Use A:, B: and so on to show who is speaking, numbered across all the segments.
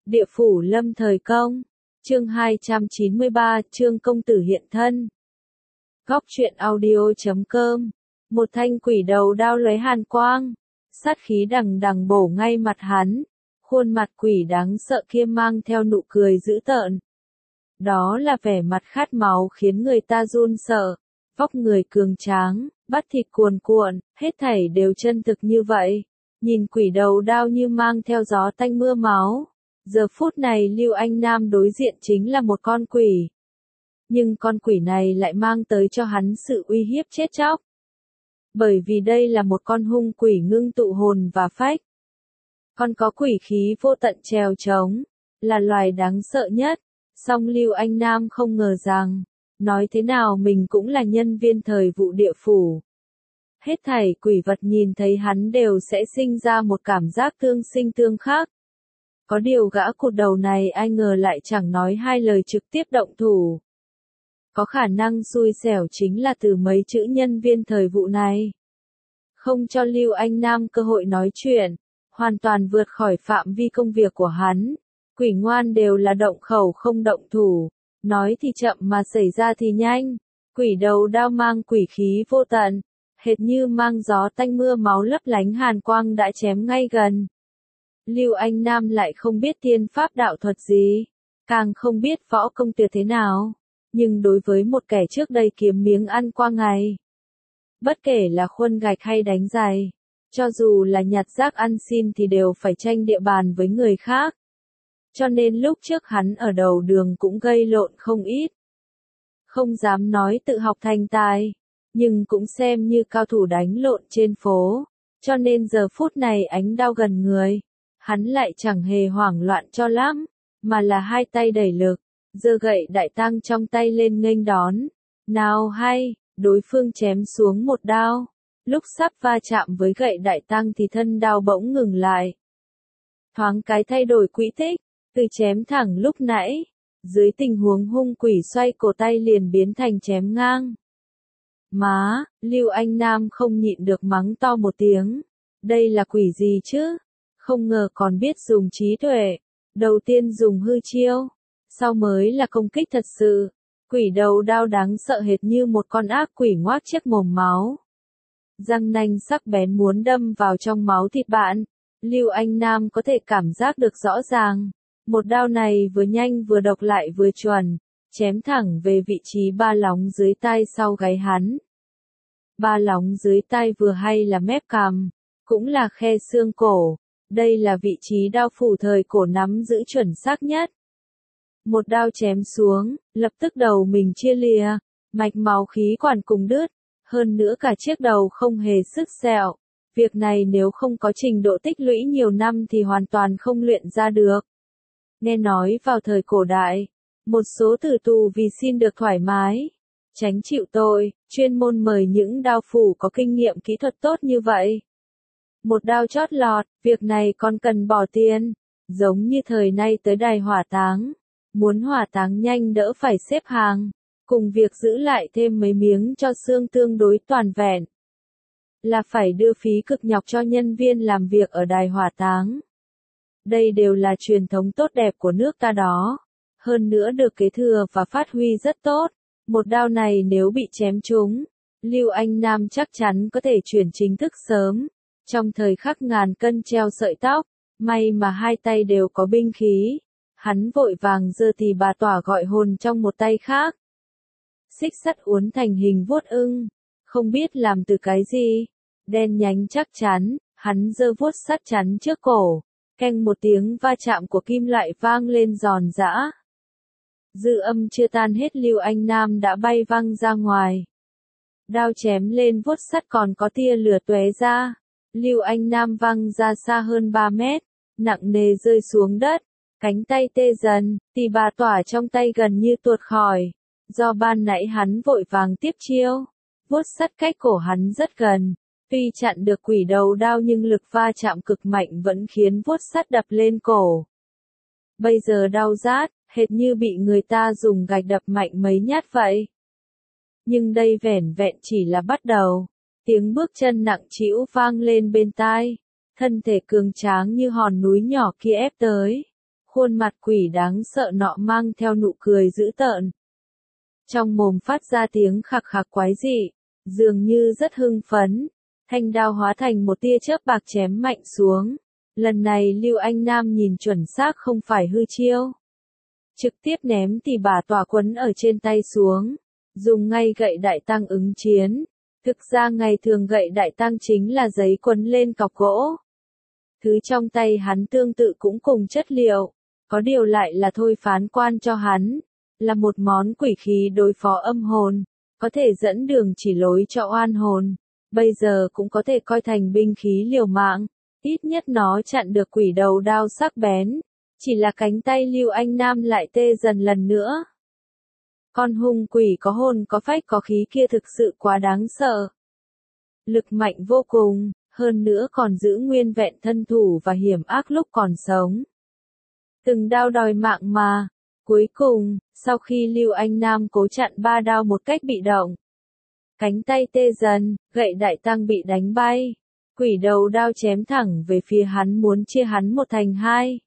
A: Địa phủ lâm thời công. Chương 293, Trương công tử hiện thân. Góc truyện audio.com. Một thanh quỷ đầu đao lóe hàn quang, sát khí đằng đằng bổ ngay mặt hắn. Khuôn mặt quỷ đáng sợ kia mang theo nụ cười dữ tợn. Đó là vẻ mặt khát máu khiến người ta run sợ. Vóc người cường tráng, bắp thịt cuồn cuộn, hết thảy đều chân thực như vậy. Nhìn quỷ đầu đao như mang theo gió tanh mưa máu. Giờ phút này Lưu Anh Nam đối diện chính là một con quỷ. Nhưng con quỷ này lại mang tới cho hắn sự uy hiếp chết chóc. Bởi vì đây là một con hung quỷ ngưng tụ hồn và phách. Còn có quỷ khí vô tận trèo trống, là loài đáng sợ nhất. Song Lưu Anh Nam không ngờ rằng, nói thế nào mình cũng là nhân viên thời vụ địa phủ. Hết thảy quỷ vật nhìn thấy hắn đều sẽ sinh ra một cảm giác tương sinh tương khắc. Có điều gã cụt đầu này ai ngờ lại chẳng nói hai lời trực tiếp động thủ. Có khả năng xui xẻo chính là từ mấy chữ nhân viên thời vụ này. Không cho Lưu Anh Nam cơ hội nói chuyện, hoàn toàn vượt khỏi phạm vi công việc của hắn. Quỷ ngoan đều là động khẩu không động thủ, nói thì chậm mà xảy ra thì nhanh. Quỷ đầu đao mang quỷ khí vô tận, hệt như mang gió tanh mưa máu lấp lánh hàn quang đã chém ngay gần. Lưu Anh Nam lại không biết tiên pháp đạo thuật gì, càng không biết võ công tuyệt thế nào, nhưng đối với một kẻ trước đây kiếm miếng ăn qua ngày, bất kể là khuân gạch hay đánh giày, cho dù là nhặt rác ăn xin thì đều phải tranh địa bàn với người khác. Cho nên lúc trước hắn ở đầu đường cũng gây lộn không ít. Không dám nói tự học thành tài, nhưng cũng xem như cao thủ đánh lộn trên phố, cho nên giờ phút này ánh đao gần người. Hắn lại chẳng hề hoảng loạn cho lắm, mà là hai tay đẩy lực, giơ gậy đại tăng trong tay lên nghênh đón. Nào hay, đối phương chém xuống một đao, lúc sắp va chạm với gậy đại tăng thì thân đao bỗng ngừng lại. Thoáng cái thay đổi quỹ tích, từ chém thẳng lúc nãy, dưới tình huống hung quỷ xoay cổ tay liền biến thành chém ngang. Má, Lưu Anh Nam không nhịn được mắng to một tiếng, đây là quỷ gì chứ? Không ngờ còn biết dùng trí tuệ, đầu tiên dùng hư chiêu, sau mới là công kích thật sự. Quỷ đầu đao đáng sợ hệt như một con ác quỷ ngoác chiếc mồm máu. Răng nanh sắc bén muốn đâm vào trong máu thịt bạn. Lưu Anh Nam có thể cảm giác được rõ ràng. Một đao này vừa nhanh vừa độc lại vừa chuẩn, chém thẳng về vị trí ba lóng dưới tai sau gáy hắn. Ba lóng dưới tai vừa hay là mép cằm, cũng là khe xương cổ. Đây là vị trí đao phủ thời cổ nắm giữ chuẩn xác nhất. Một đao chém xuống, lập tức đầu mình chia lìa, mạch máu khí quản cùng đứt, hơn nữa cả chiếc đầu không hề sức sẹo. Việc này nếu không có trình độ tích lũy nhiều năm thì hoàn toàn không luyện ra được. Nghe nói vào thời cổ đại, một số tử tù vì xin được thoải mái, tránh chịu tội, chuyên môn mời những đao phủ có kinh nghiệm kỹ thuật tốt như vậy. Một đao chót lọt, việc này còn cần bỏ tiền, giống như thời nay tới đài hỏa táng. Muốn hỏa táng nhanh đỡ phải xếp hàng, cùng việc giữ lại thêm mấy miếng cho xương tương đối toàn vẹn. Là phải đưa phí cực nhọc cho nhân viên làm việc ở đài hỏa táng. Đây đều là truyền thống tốt đẹp của nước ta đó. Hơn nữa được kế thừa và phát huy rất tốt. Một đao này nếu bị chém trúng, Lưu Anh Nam chắc chắn có thể chuyển chính thức sớm. Trong thời khắc ngàn cân treo sợi tóc, may mà hai tay đều có binh khí. Hắn vội vàng giơ tỳ bà tỏa gọi hồn trong một tay khác. Xích sắt uốn thành hình vuốt ưng, không biết làm từ cái gì, đen nhánh chắc chắn, hắn giơ vuốt sắt chắn trước cổ, keng một tiếng va chạm của kim loại vang lên giòn giã. Dư âm chưa tan hết Lưu Anh Nam đã bay văng ra ngoài. Đao chém lên vuốt sắt còn có tia lửa tóe ra. Lưu Anh Nam văng ra xa hơn 3 mét, nặng nề rơi xuống đất. Cánh tay tê dần, tỳ bà tỏa trong tay gần như tuột khỏi. Do ban nãy hắn vội vàng tiếp chiêu, vuốt sắt cách cổ hắn rất gần. Tuy chặn được quỷ đầu đao nhưng lực va chạm cực mạnh vẫn khiến vuốt sắt đập lên cổ. Bây giờ đau rát, hệt như bị người ta dùng gạch đập mạnh mấy nhát vậy. Nhưng đây vẻn vẹn chỉ là bắt đầu. Tiếng bước chân nặng trĩu vang lên bên tai. Thân thể cường tráng như hòn núi nhỏ kia ép tới. Khuôn mặt quỷ đáng sợ nọ mang theo nụ cười dữ tợn. Trong mồm phát ra tiếng khạc khạc quái dị, dường như rất hưng phấn. Thanh đao hóa thành một tia chớp bạc chém mạnh xuống. Lần này Lưu Anh Nam nhìn chuẩn xác không phải hư chiêu. Trực tiếp ném tỉ bà tỏa quấn ở trên tay xuống. Dùng ngay gậy đại tăng ứng chiến. Thực ra ngày thường gậy đại tăng chính là giấy quấn lên cọc gỗ. Thứ trong tay hắn tương tự cũng cùng chất liệu. Có điều lại là thôi phán quan cho hắn. Là một món quỷ khí đối phó âm hồn. Có thể dẫn đường chỉ lối cho oan hồn. Bây giờ cũng có thể coi thành binh khí liều mạng. Ít nhất nó chặn được quỷ đầu đao sắc bén. Chỉ là cánh tay Lưu Anh Nam lại tê dần lần nữa. Con hung quỷ có hồn có phách có khí kia thực sự quá đáng sợ. Lực mạnh vô cùng, hơn nữa còn giữ nguyên vẹn thân thủ và hiểm ác lúc còn sống. Từng đao đòi mạng mà. Cuối cùng, sau khi Lưu Anh Nam cố chặn 3 đao một cách bị động. Cánh tay tê dần, gậy đại tăng bị đánh bay. Quỷ đầu đao chém thẳng về phía hắn muốn chia hắn một thành hai.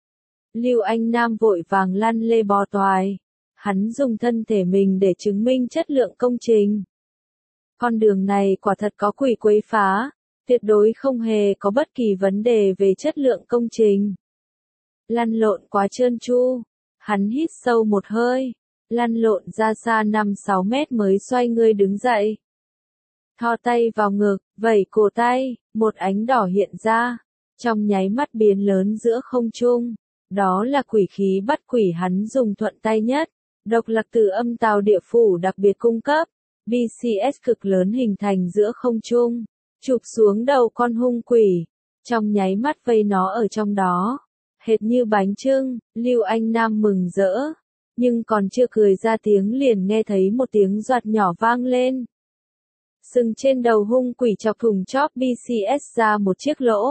A: Lưu Anh Nam vội vàng lăn lê bò toài. Hắn dùng thân thể mình để chứng minh chất lượng công trình. Con đường này quả thật có quỷ quấy phá, tuyệt đối không hề có bất kỳ vấn đề về chất lượng công trình. Lăn lộn quá trơn tru, hắn hít sâu một hơi, lăn lộn ra xa 5-6 mét mới xoay người đứng dậy. Thò tay vào ngực, vẩy cổ tay, một ánh đỏ hiện ra, trong nháy mắt biến lớn giữa không trung. Đó là quỷ khí bắt quỷ hắn dùng thuận tay nhất, độc lạc từ âm tào địa phủ đặc biệt cung cấp, BCS cực lớn hình thành giữa không trung, chụp xuống đầu con hung quỷ, trong nháy mắt vây nó ở trong đó, hệt như bánh chưng. Lưu Anh Nam mừng rỡ, nhưng còn chưa cười ra tiếng liền nghe thấy một tiếng doạt nhỏ vang lên. Sừng trên đầu hung quỷ chọc thùng chóp BCS ra một chiếc lỗ.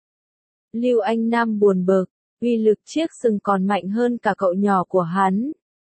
A: Lưu Anh Nam buồn bực, uy lực chiếc sừng còn mạnh hơn cả cậu nhỏ của hắn.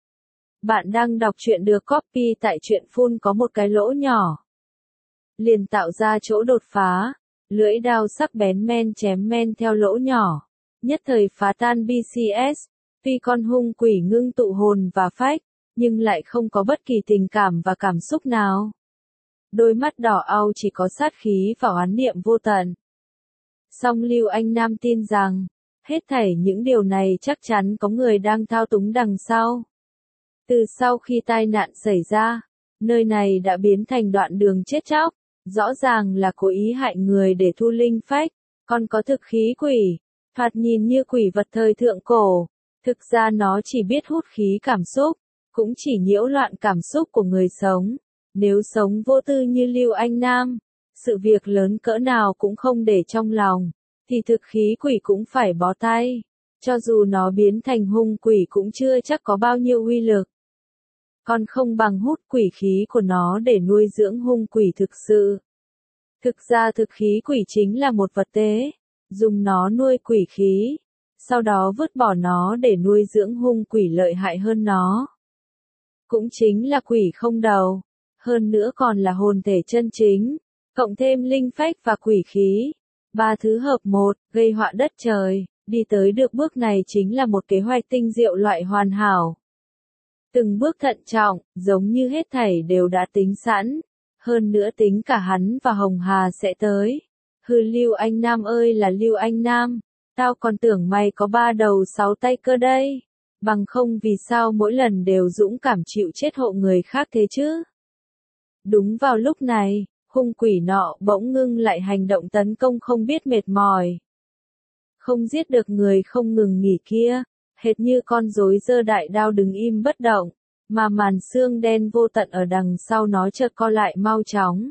A: Bạn đang đọc truyện được copy tại truyện phun có một cái lỗ nhỏ. Liền tạo ra chỗ đột phá, lưỡi đao sắc bén men chém men theo lỗ nhỏ, nhất thời phá tan BCS. Tuy con hung quỷ ngưng tụ hồn và phách, nhưng lại không có bất kỳ tình cảm và cảm xúc nào. Đôi mắt đỏ au chỉ có sát khí và oán niệm vô tận. Song Lưu Anh Nam tin rằng, hết thảy những điều này chắc chắn có người đang thao túng đằng sau. Từ sau khi tai nạn xảy ra, nơi này đã biến thành đoạn đường chết chóc, rõ ràng là cố ý hại người để thu linh phách, còn có thực khí quỷ, thoạt nhìn như quỷ vật thời thượng cổ, thực ra nó chỉ biết hút khí cảm xúc, cũng chỉ nhiễu loạn cảm xúc của người sống. Nếu sống vô tư như Lưu Anh Nam, sự việc lớn cỡ nào cũng không để trong lòng, thì thực khí quỷ cũng phải bó tay, cho dù nó biến thành hung quỷ cũng chưa chắc có bao nhiêu uy lực. Còn không bằng hút quỷ khí của nó để nuôi dưỡng hung quỷ thực sự. Thực ra thực khí quỷ chính là một vật tế, dùng nó nuôi quỷ khí, sau đó vứt bỏ nó để nuôi dưỡng hung quỷ lợi hại hơn nó. Cũng chính là quỷ không đầu, hơn nữa còn là hồn thể chân chính, cộng thêm linh phách và quỷ khí. 3 thứ hợp một, gây họa đất trời, đi tới được bước này chính là một kế hoạch tinh diệu loại hoàn hảo. Từng bước thận trọng, giống như hết thảy đều đã tính sẵn, hơn nữa tính cả hắn và Hồng Hà sẽ tới. Hừ Lưu Anh Nam ơi là Lưu Anh Nam, tao còn tưởng mày có 3 đầu 6 tay cơ đây, bằng không vì sao mỗi lần đều dũng cảm chịu chết hộ người khác thế chứ. Đúng vào lúc này, hung quỷ nọ bỗng ngưng lại hành động tấn công không biết mệt mỏi. Không giết được người không ngừng nghỉ kia, hệt như con rối giơ đại đao đứng im bất động, mà màn xương đen vô tận ở đằng sau nó chợt co lại mau chóng.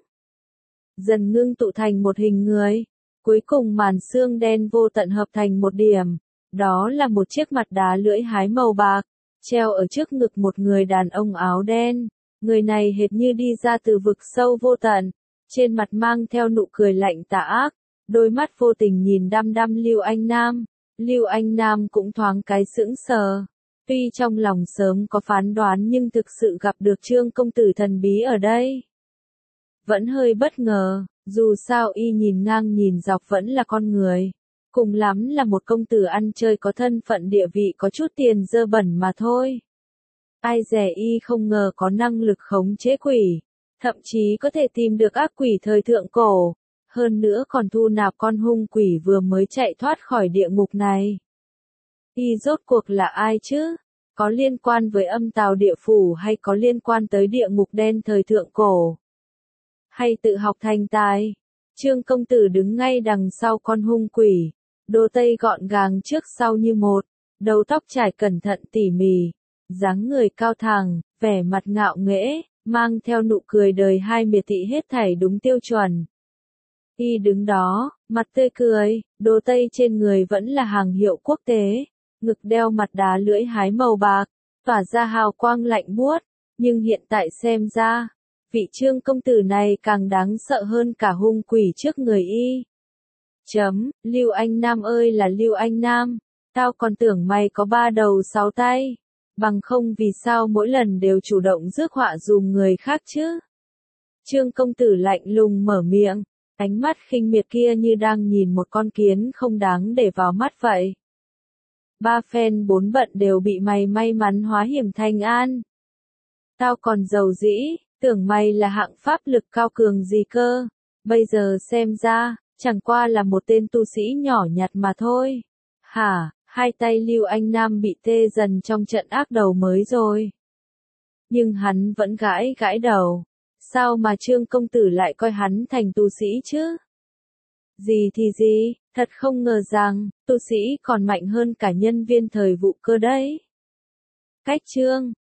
A: Dần ngưng tụ thành một hình người, cuối cùng màn xương đen vô tận hợp thành một điểm, đó là một chiếc mặt đá lưỡi hái màu bạc, treo ở trước ngực một người đàn ông áo đen. Người này hệt như đi ra từ vực sâu vô tận, trên mặt mang theo nụ cười lạnh tà ác, đôi mắt vô tình nhìn đăm đăm Lưu Anh Nam. Lưu Anh Nam cũng thoáng cái sững sờ. Tuy trong lòng sớm có phán đoán nhưng thực sự gặp được Trương công tử thần bí ở đây, vẫn hơi bất ngờ, dù sao y nhìn ngang nhìn dọc vẫn là con người. Cùng lắm là một công tử ăn chơi có thân phận địa vị có chút tiền dơ bẩn mà thôi. Ai dè y không ngờ có năng lực khống chế quỷ, thậm chí có thể tìm được ác quỷ thời thượng cổ, hơn nữa còn thu nạp con hung quỷ vừa mới chạy thoát khỏi địa ngục này. Y rốt cuộc là ai chứ? Có liên quan với âm tào địa phủ hay có liên quan tới địa ngục đen thời thượng cổ? Hay tự học thành tài? Trương công tử đứng ngay đằng sau con hung quỷ, đồ tây gọn gàng trước sau như một, đầu tóc trải cẩn thận tỉ mỉ, dáng người cao thẳng, vẻ mặt ngạo nghễ, mang theo nụ cười đời hai miệt thị hết thảy đúng tiêu chuẩn. Y đứng đó, mặt tươi cười, đồ tây trên người vẫn là hàng hiệu quốc tế, ngực đeo mặt đá lưỡi hái màu bạc, tỏa ra hào quang lạnh buốt, nhưng hiện tại xem ra, vị Trương công tử này càng đáng sợ hơn cả hung quỷ trước người y. Lưu Anh Nam ơi là Lưu Anh Nam, tao còn tưởng mày có 3 đầu 6 tay, bằng không vì sao mỗi lần đều chủ động rước họa dùm người khác chứ? Trương công tử lạnh lùng mở miệng, ánh mắt khinh miệt kia như đang nhìn một con kiến không đáng để vào mắt vậy. 3 phen 4 bận đều bị mày may mắn hóa hiểm thành an. Tao còn giàu dĩ, tưởng mày là hạng pháp lực cao cường gì cơ, bây giờ xem ra, chẳng qua là một tên tu sĩ nhỏ nhặt mà thôi. Hả, hai tay Lưu Anh Nam bị tê dần trong trận ác đầu mới rồi. Nhưng hắn vẫn gãi gãi đầu. Sao mà Trương công tử lại coi hắn thành tu sĩ chứ? Gì thì gì, thật không ngờ rằng, tu sĩ còn mạnh hơn cả nhân viên thời vụ cơ đấy. Cách Trương